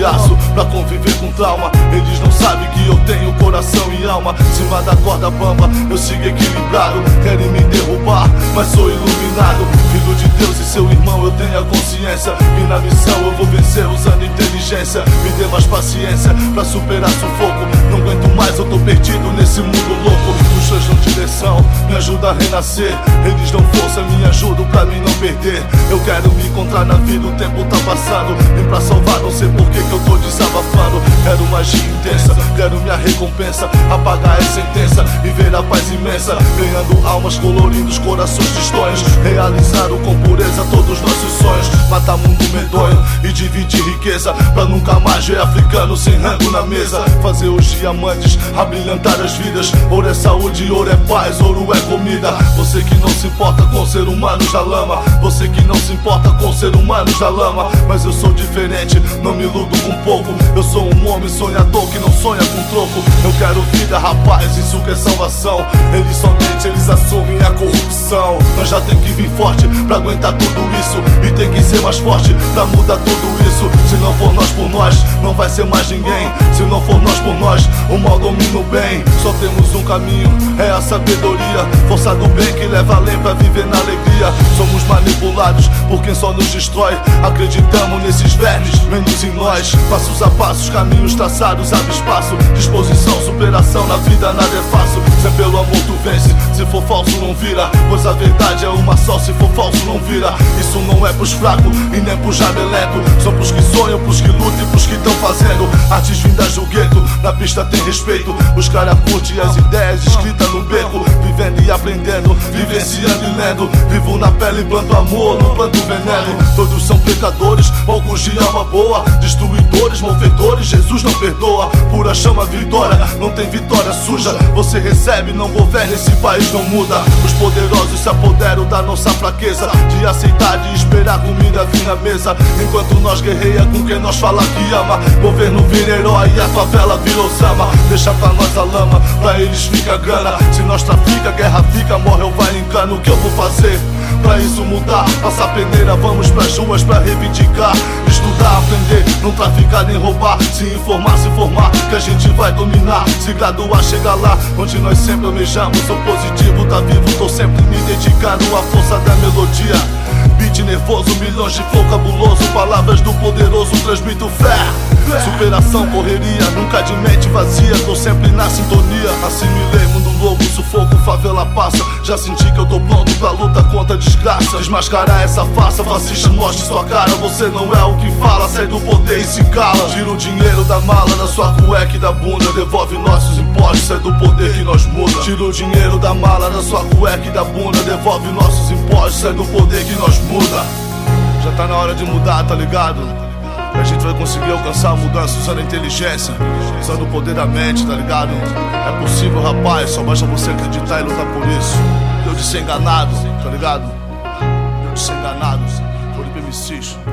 de aço pra conviver com trauma. Eles não sabem que eu tenho coração e alma. Cima da corda bamba, eu sigo equilibrado. Querem me derrubar, mas sou iluminado. Filho de Deus e seu irmão, eu tenho a consciência que na missão eu vou vencer usando inteligência. Me dê mais paciência pra superar sufoco. Não aguento mais, eu tô perdido nesse mundo louco. Os seus dão direção, me ajuda a renascer. Eles dão força, me ajudam pra mim não perder. Eu quero me encontrar na vida, o tempo tá passando. Vim pra salvar, não sei por que eu tô desabafando. Quero magia intensa, quero minha recompensa. Apagar a sentença e ver a paz imensa. Ganhando almas, colorindo os corações tristonhos. Realizaram com pureza todos os nossos sonhos. Matar mundo medonho e dividir riqueza, pra nunca mais ver africano sem rango na mesa. Fazer os diamantes abrilhantar as vidas. Ouro é saúde, ouro é paz, ouro é comida. Você que não se importa com ser humanos da lama. Você que não se importa com ser humanos da lama. Mas eu sou diferente, não me iludo com pouco. Eu sou um homem sonhador que não sonha com troco. Eu quero vida, rapaz, isso que é salvação. Eles assumem a corrupção. Nós já tem que vir forte pra aguentar tudo isso. E tem que ser mais forte pra mudar tudo isso. Se não for nós por nós, não vai ser mais ninguém. Se não for nós por nós, o mal domina o bem. Só temos um caminho, é a sabedoria. Força do bem que leva além pra viver na alegria. Somos manipulados por quem só nos destrói. Acreditamos nesses vermes, menos em nós. Passos a passos, caminhos traçados, abre espaço. Disposição, superação, na vida nada é fácil. Se é pelo amor tu vence, se for falso não vira. Pois a verdade é uma só, se for falso não vira. Isso não é pros fracos e nem pros jabelento. São pros que sonham, pros que lutam e pros que tão fazendo. Artes vindas do gueto, na pista tem respeito. Os caras curtem as ideias escritas no beco. Vivendo e aprendendo, vivenciando e lendo. Vivo na pele, planto amor, não planto veneno. Todos são pecadores, poucos de alma boa. Destruidores, malfeitores, Jesus não perdoa. Pura chama vitória, não tem vitória suja. Você recebe, não governa, esse país não muda. Os poderosos se apoderam da nossa fraqueza, de aceitar, de esperar comida vir na mesa. Enquanto nós guerreia com quem nós fala que ama. Governo vira herói e a favela vira Osama. Deixa pra nós a lama, pra eles fica grana. Se nós trafica, guerra fica, morre ou vai em cano. O que eu vou fazer pra isso mudar? Passar peneira, vamos pras ruas pra reivindicar. Estudar, aprender, não traficar nem roubar. Se informar, se formar, que a gente vai dominar. Se graduar, chegar lá onde nós sempre almejamos. Sou positivo, tá vivo, tô sempre me dedicando à força da melodia. Beat nervoso, milhões de flow cabuloso. Palavras do poderoso, transmito fé. Superação, correria, nunca de mente vazia. Tô sempre na sintonia. Assimilei, mundo louco, sufoco, favela passa. Já senti que eu tô pronto pra luta contra a desgraça. Desmascarar essa farsa, fascista, mostre sua cara. Você não é o que fala, sai do poder e se cala. Tira o dinheiro da mala, da sua cueca e da bunda. Devolve nossos impostos, sai do poder que nós muda. Tira o dinheiro da mala, da sua cueca e da bunda. Devolve nossos impostos, sai do poder que nós muda. Já tá na hora de mudar, tá ligado? A gente vai conseguir alcançar a mudança usando a inteligência, usando o poder da mente, tá ligado? É possível, rapaz, só basta você acreditar e lutar por isso. Deu de ser enganado, tá ligado? Deu de ser enganado por MCs.